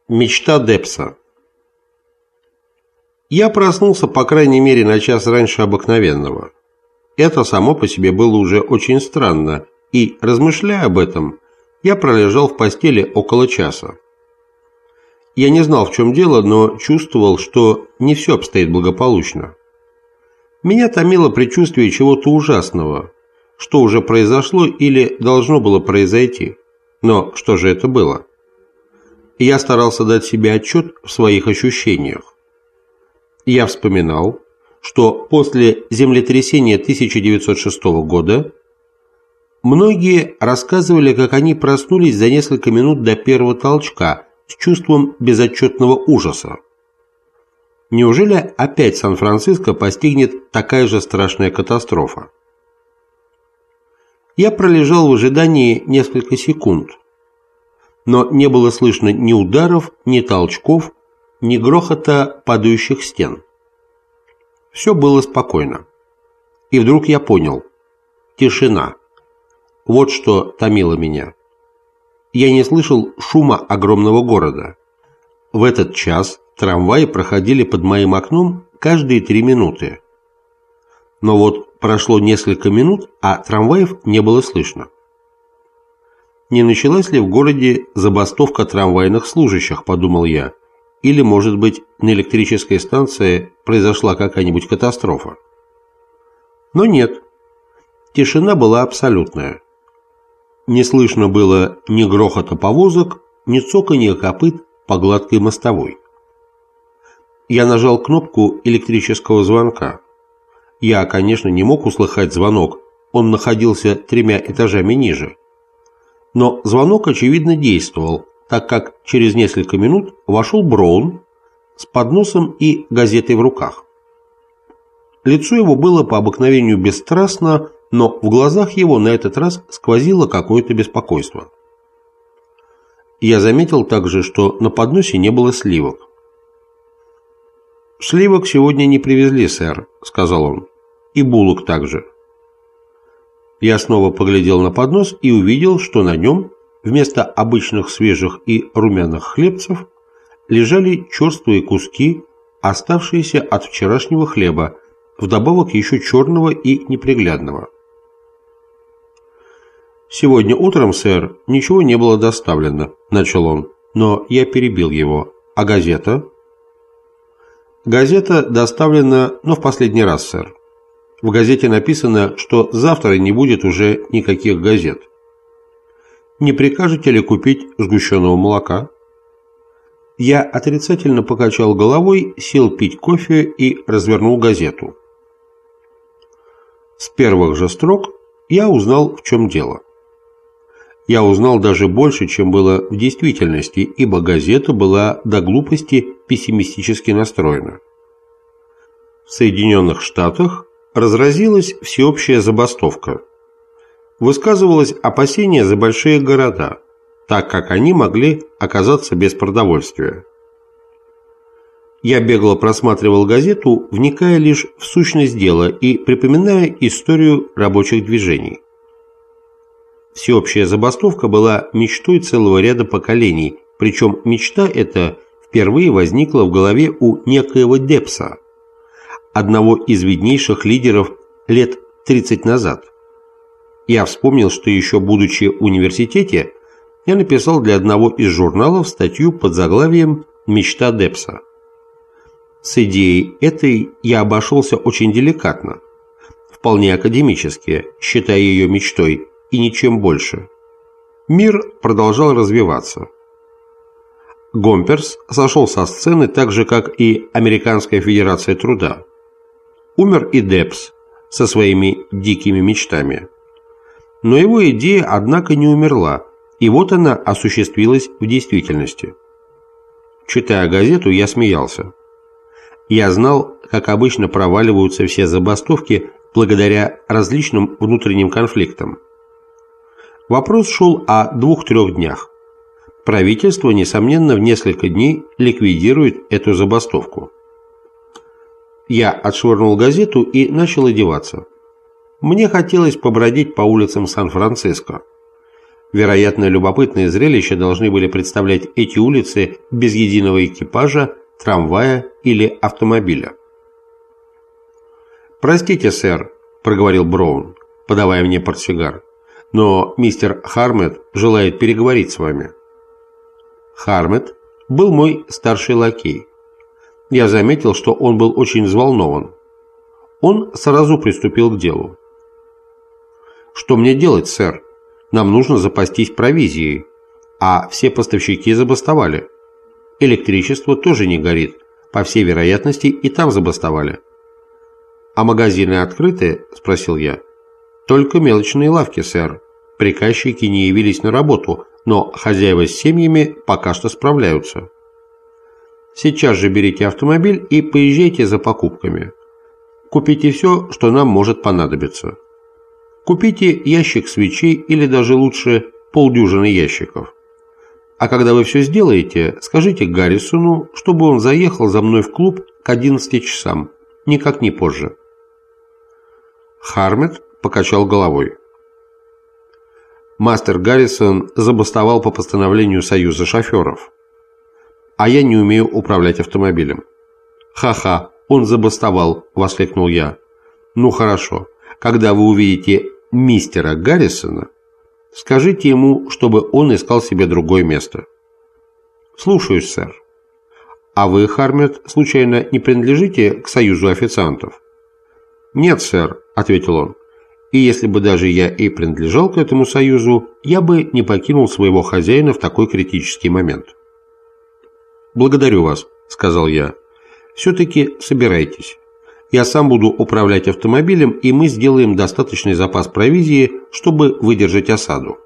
Мечта Депса. Я проснулся, по крайней мере, на час раньше обыкновенного. Это само по себе было уже очень странно, и, размышляя об этом, я пролежал в постели около часа. Я не знал, в чем дело, но чувствовал, что не все обстоит благополучно. Меня томило предчувствие чего-то ужасного, что уже произошло или должно было произойти. Но что же это было? Я старался дать себе отчет в своих ощущениях. Я вспоминал, что после землетрясения 1906 года многие рассказывали, как они проснулись за несколько минут до первого толчка с чувством безотчетного ужаса. Неужели опять Сан-Франциско постигнет такая же страшная катастрофа? Я пролежал в ожидании несколько секунд, но не было слышно ни ударов, ни толчков, ни грохота падающих стен. Все было спокойно. И вдруг я понял – тишина. Вот что томило меня. Я не слышал шума огромного города. В этот час трамваи проходили под моим окном каждые 3 минуты. Но вот прошло несколько минут, а трамваев не было слышно. Не началась ли в городе забастовка трамвайных служащих, подумал я, или, может быть, на электрической станции произошла какая-нибудь катастрофа. Но нет, тишина была абсолютная. Не слышно было ни грохота повозок, ни цоканья копыт по гладкой мостовой. Я нажал кнопку электрического звонка. Я, конечно, не мог услыхать звонок, он находился 3 этажами ниже. Но звонок, очевидно, действовал, так как через несколько минут вошел Браун с подносом и газетой в руках. Лицо его было по обыкновению бесстрастно, но в глазах его на этот раз сквозило какое-то беспокойство. Я заметил также, что на подносе не было сливок. «Сливок сегодня не привезли, сэр», — сказал он, — «и булок также». Я снова поглядел на поднос и увидел, что на нем вместо обычных свежих и румяных хлебцев лежали черствые куски, оставшиеся от вчерашнего хлеба, вдобавок еще черного и неприглядного. «Сегодня утром, сэр, ничего не было доставлено», — начал он, но я перебил его. «А газета?» «Газета доставлена, но в последний раз, сэр. В газете написано, что завтра не будет уже никаких газет. Не прикажете ли купить сгущенного молока?» Я отрицательно покачал головой, сел пить кофе и развернул газету. С первых же строк я узнал, в чем дело. Я узнал даже больше, чем было в действительности, ибо газета была до глупости пессимистически настроена. В Соединенных Штатах разразилась всеобщая забастовка. Высказывалось опасение за большие города, так как они могли оказаться без продовольствия. Я бегло просматривал газету, вникая лишь в сущность дела и припоминая историю рабочих движений. Всеобщая забастовка была мечтой целого ряда поколений, причем мечта эта впервые возникла в голове у некоего Депса, одного из виднейших лидеров лет 30 назад. Я вспомнил, что еще будучи в университете, я написал для одного из журналов статью под заглавием «Мечта Депса». С идеей этой я обошелся очень деликатно, вполне академически, считая ее мечтой, и ничем больше. Мир продолжал развиваться. Гомперс сошел со сцены так же, как и Американская Федерация Труда. Умер и Депс со своими дикими мечтами. Но его идея, однако, не умерла, и вот она осуществилась в действительности. Читая газету, я смеялся. Я знал, как обычно проваливаются все забастовки благодаря различным внутренним конфликтам. Вопрос шел о 2-3 днях. Правительство, несомненно, в несколько дней ликвидирует эту забастовку. Я отшвырнул газету и начал одеваться. Мне хотелось побродить по улицам Сан-Франциско. Вероятно, любопытное зрелище должны были представлять эти улицы без единого экипажа, трамвая или автомобиля. «Простите, сэр», – проговорил Браун, подавая мне портсигар, – «но мистер Хармет желает переговорить с вами». Хармет был мой старший лакей. Я заметил, что он был очень взволнован. Он сразу приступил к делу. «Что мне делать, сэр? Нам нужно запастись провизией, а все поставщики забастовали. Электричество тоже не горит, по всей вероятности и там забастовали». «А магазины открыты?» – спросил я. «Только мелочные лавки, сэр. Приказчики не явились на работу, но хозяева с семьями пока что справляются. Сейчас же берите автомобиль и поезжайте за покупками. Купите все, что нам может понадобиться. Купите ящик свечей или даже лучше полдюжины ящиков. А когда вы все сделаете, скажите Гаррисону, чтобы он заехал за мной в клуб к 11 часам, никак не позже». Хармет покачал головой. «Мастер Гаррисон забастовал по постановлению Союза шоферов. А я не умею управлять автомобилем». «Ха-ха, он забастовал», – воскликнул я. «Ну хорошо, когда вы увидите мистера Гаррисона, скажите ему, чтобы он искал себе другое место». «Слушаюсь, сэр». «А вы, Хармет, случайно не принадлежите к Союзу официантов?» «Нет, сэр», – ответил он. «И если бы даже я и принадлежал к этому союзу, я бы не покинул своего хозяина в такой критический момент». «Благодарю вас», – сказал я. «Все-таки собирайтесь. Я сам буду управлять автомобилем, и мы сделаем достаточный запас провизии, чтобы выдержать осаду».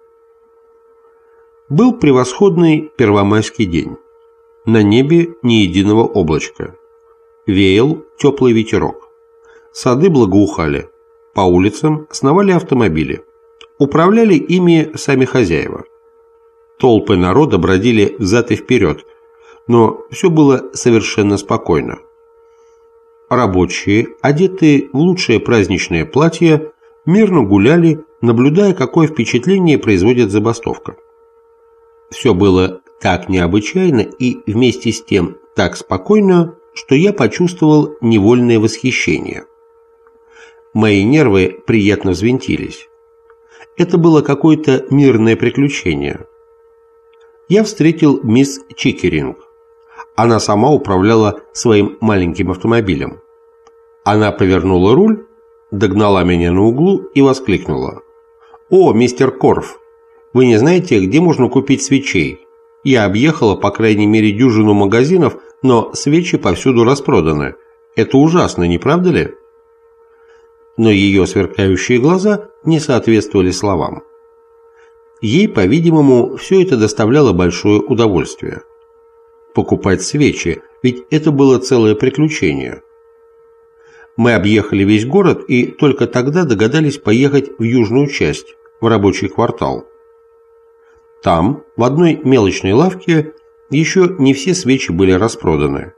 Был превосходный первомайский день. На небе ни единого облачка. Веял теплый ветерок. Сады благоухали. По улицам сновали автомобили. Управляли ими сами хозяева. Толпы народа бродили взад и вперед, но все было совершенно спокойно. Рабочие, одетые в лучшее праздничное платье, мирно гуляли, наблюдая, какое впечатление производит забастовка. Все было так необычайно и вместе с тем так спокойно, что я почувствовал невольное восхищение. Мои нервы приятно взвинтились. Это было какое-то мирное приключение. Я встретил мисс Чикеринг. Она сама управляла своим маленьким автомобилем. Она повернула руль, догнала меня на углу и воскликнула: «О, мистер Корф, вы не знаете, где можно купить свечей? Я объехала по крайней мере дюжину магазинов, но свечи повсюду распроданы. Это ужасно, не правда ли?» Но ее сверкающие глаза не соответствовали словам. Ей, по-видимому, все это доставляло большое удовольствие. Покупать свечи, ведь это было целое приключение. Мы объехали весь город и только тогда догадались поехать в южную часть, в рабочий квартал. Там, в одной мелочной лавке, еще не все свечи были распроданы.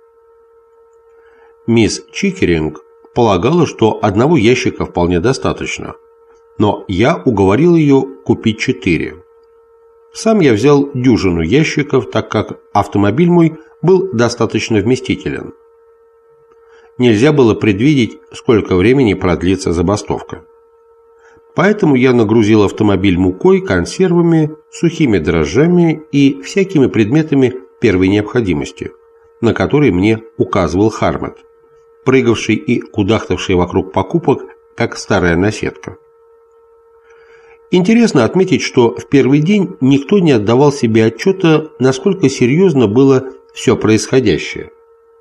Мисс Чикеринг полагала, что одного ящика вполне достаточно, но я уговорил ее купить 4. Сам я взял дюжину ящиков, так как автомобиль мой был достаточно вместителен. Нельзя было предвидеть, сколько времени продлится забастовка. Поэтому я нагрузил автомобиль мукой, консервами, сухими дрожжами и всякими предметами первой необходимости, на которые мне указывал Хармет, прыгавший и кудахтавший вокруг покупок, как старая наседка. Интересно отметить, что в первый день никто не отдавал себе отчета, насколько серьезно было все происходящее.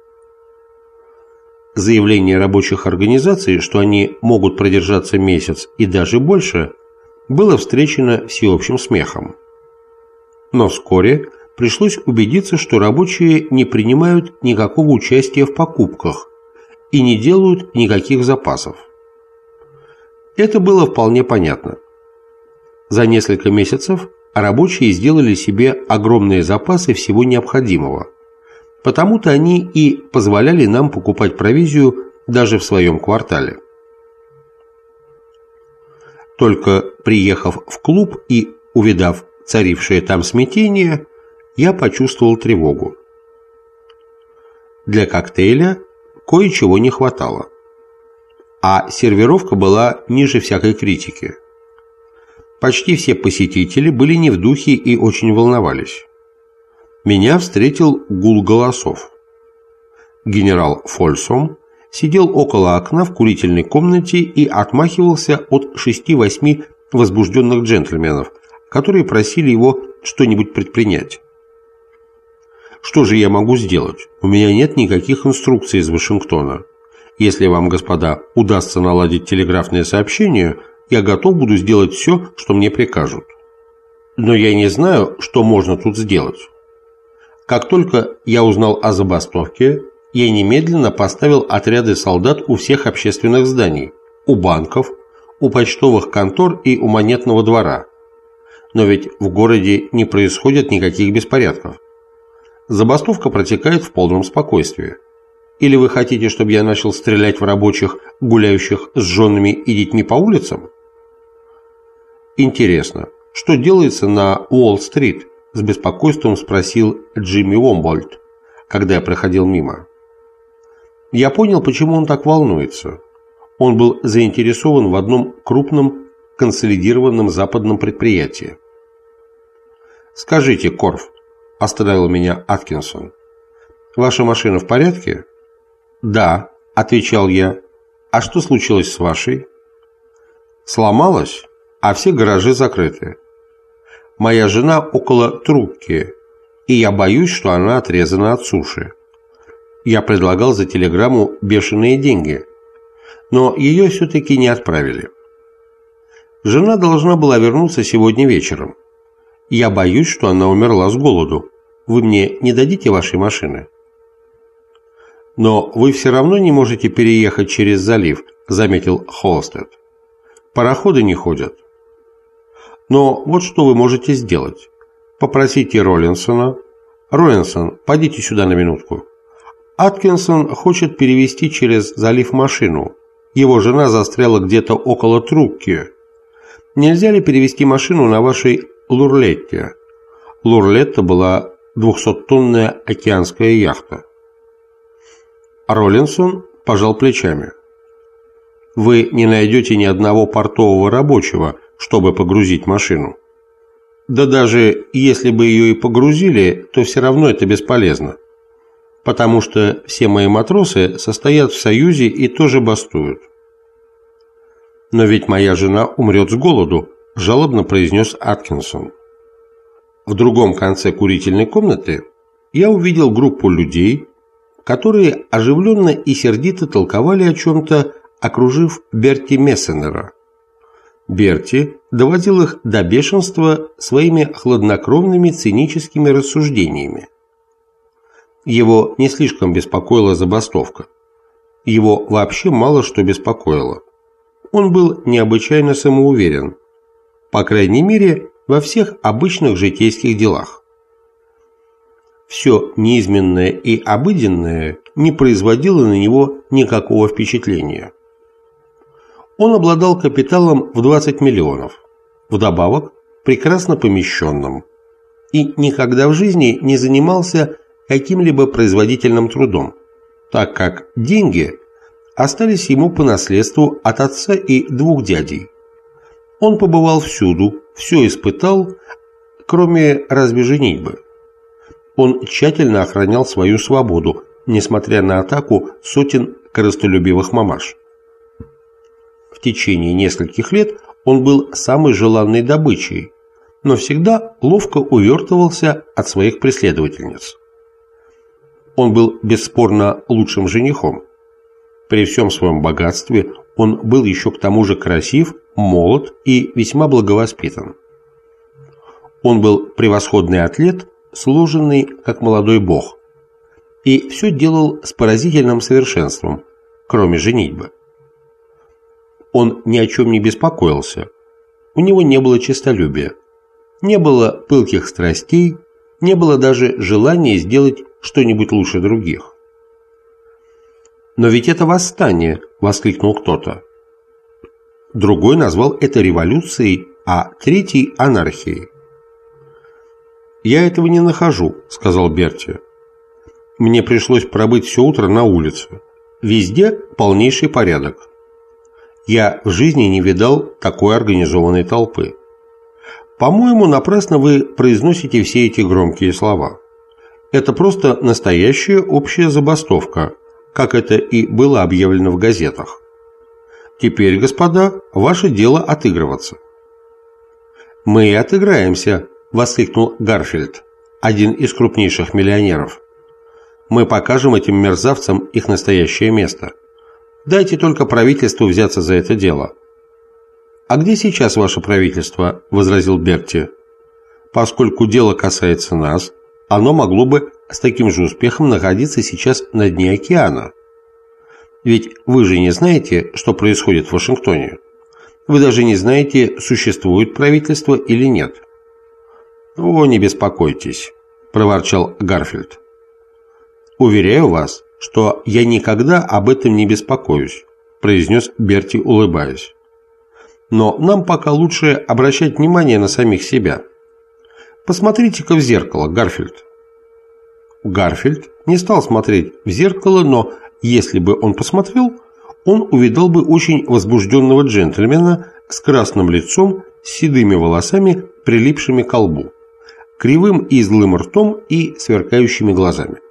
Заявление рабочих организаций, что они могут продержаться месяц и даже больше, было встречено всеобщим смехом. Но вскоре пришлось убедиться, что рабочие не принимают никакого участия в покупках и не делают никаких запасов. Это было вполне понятно. За несколько месяцев рабочие сделали себе огромные запасы всего необходимого, потому-то они и позволяли нам покупать провизию даже в своем квартале. Только приехав в клуб и Увидав царившее там смятение, я почувствовал тревогу. Для коктейля кое-чего не хватало, а сервировка была ниже всякой критики. Почти все посетители были не в духе и очень волновались. Меня встретил гул голосов. Генерал Фольсом сидел около окна в курительной комнате и отмахивался от 6-8 возбужденных джентльменов, которые просили его что-нибудь предпринять. Что же я могу сделать? У меня нет никаких инструкций из Вашингтона. Если вам, господа, удастся наладить телеграфное сообщение, я готов буду сделать все, что мне прикажут. Но я не знаю, что можно тут сделать. Как только я узнал о забастовке, я немедленно поставил отряды солдат у всех общественных зданий, у банков, у почтовых контор и у монетного двора. Но ведь в городе не происходит никаких беспорядков. Забастовка протекает в полном спокойствии. Или вы хотите, чтобы я начал стрелять в рабочих, гуляющих с женами и детьми по улицам? Интересно, что делается на Уолл-стрит? С беспокойством спросил Джимми Уомбольд, когда я проходил мимо. Я понял, почему он так волнуется. Он был заинтересован в одном крупном консолидированном западном предприятии. «Скажите, Корф», – остановил меня Аткинсон, – «ваша машина в порядке?» «Да», – отвечал я. «А что случилось с вашей?» «Сломалась, а все гаражи закрыты. Моя жена около трубки, и я боюсь, что она отрезана от суши. Я предлагал за телеграмму бешеные деньги, но ее все-таки не отправили. Жена должна была вернуться сегодня вечером. Я боюсь, что она умерла с голоду. Вы мне не дадите вашей машины?» «Но вы все равно не можете переехать через залив», — заметил Холстед. «Пароходы не ходят». «Но вот что вы можете сделать. Попросите Роллинсона. Роллинсон, подите сюда на минутку. Аткинсон хочет перевезти через залив машину. Его жена застряла где-то около трубки. Нельзя ли перевезти машину на вашей Лурлетте?» Лурлетта была 200-тонная океанская яхта. Роллинсон пожал плечами. «Вы не найдете ни одного портового рабочего, чтобы погрузить машину. Да даже если бы ее и погрузили, то все равно это бесполезно, потому что все мои матросы состоят в союзе и тоже бастуют». «Но ведь моя жена умрет с голоду», – жалобно произнес Аткинсон. В другом конце курительной комнаты я увидел группу людей, которые оживленно и сердито толковали о чем-то, окружив Берти Мессенера. Берти доводил их до бешенства своими хладнокровными циническими рассуждениями. Его не слишком беспокоила забастовка. Его вообще мало что беспокоило. Он был необычайно самоуверен, по крайней мере, во всех обычных житейских делах. Все неизменное и обыденное не производило на него никакого впечатления. Он обладал капиталом в 20 миллионов, вдобавок прекрасно помещенным, и никогда в жизни не занимался каким-либо производительным трудом, так как деньги остались ему по наследству от отца и двух дядей. Он побывал всюду, все испытал, кроме разве женитьбы. Он тщательно охранял свою свободу, несмотря на атаку сотен корыстолюбивых мамаш. В течение нескольких лет он был самой желанной добычей, но всегда ловко увертывался от своих преследовательниц. Он был бесспорно лучшим женихом. При всем своем богатстве он был еще к тому же красив, молод и весьма благовоспитан. Он был превосходный атлет, сложенный как молодой бог, и все делал с поразительным совершенством, кроме женитьбы. Он ни о чем не беспокоился, у него не было честолюбия, не было пылких страстей, не было даже желания сделать что-нибудь лучше других. «Но ведь это восстание!» – воскликнул кто-то. Другой назвал это революцией а третий – анархией. «Я этого не нахожу», – сказал Берти. «Мне пришлось пробыть все утро на улице. Везде полнейший порядок. Я в жизни не видал такой организованной толпы. По-моему, напрасно вы произносите все эти громкие слова. Это просто настоящая общая забастовка, как это и было объявлено в газетах. Теперь, господа, ваше дело отыгрываться». «Мы и отыграемся», – воскликнул Гарфилд, один из крупнейших миллионеров. «Мы покажем этим мерзавцам их настоящее место. Дайте только правительству взяться за это дело». «А где сейчас ваше правительство?» – возразил Берти. «Поскольку дело касается нас, оно могло бы с таким же успехом находиться сейчас на дне океана. Ведь вы же не знаете, что происходит в Вашингтоне. Вы даже не знаете, существует правительство или нет». «О, не беспокойтесь», – проворчал Гарфилд. «Уверяю вас, что я никогда об этом не беспокоюсь», – произнес Берти, улыбаясь. «Но нам пока лучше обращать внимание на самих себя. Посмотрите-ка в зеркало, Гарфилд». Гарфилд не стал смотреть в зеркало, но если бы он посмотрел, он увидал бы очень возбужденного джентльмена с красным лицом, с седыми волосами, прилипшими к лбу, кривым и злым ртом и сверкающими глазами.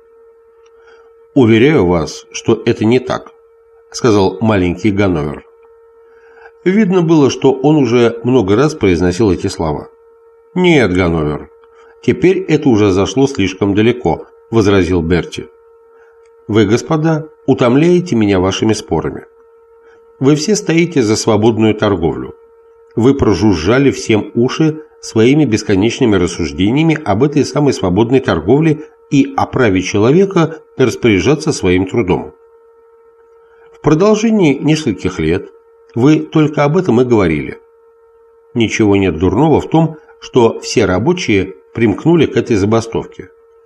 «Уверяю вас, что это не так», – сказал маленький Ганновер. Видно было, что он уже много раз произносил эти слова. «Нет, Ганновер, теперь это уже зашло слишком далеко», – возразил Берти. «Вы, господа, утомляете меня вашими спорами. Вы все стоите за свободную торговлю. Вы прожужжали всем уши своими бесконечными рассуждениями об этой самой свободной торговле и о праве человека распоряжаться своим трудом. В продолжении нескольких лет вы только об этом и говорили. Ничего нет дурного в том, что все рабочие примкнули к этой забастовке.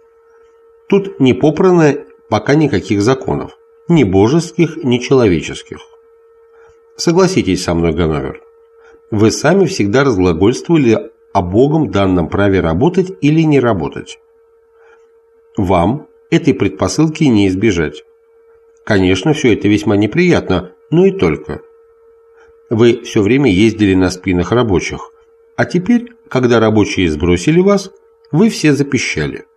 Тут не попрано пока никаких законов, ни божеских, ни человеческих. Согласитесь со мной, Ганновер, вы сами всегда разглагольствовали о Богом данном праве работать или не работать. Вам этой предпосылки не избежать. Конечно, все это весьма неприятно, но и только. Вы все время ездили на спинах рабочих, а теперь, когда рабочие сбросили вас, вы все запищали.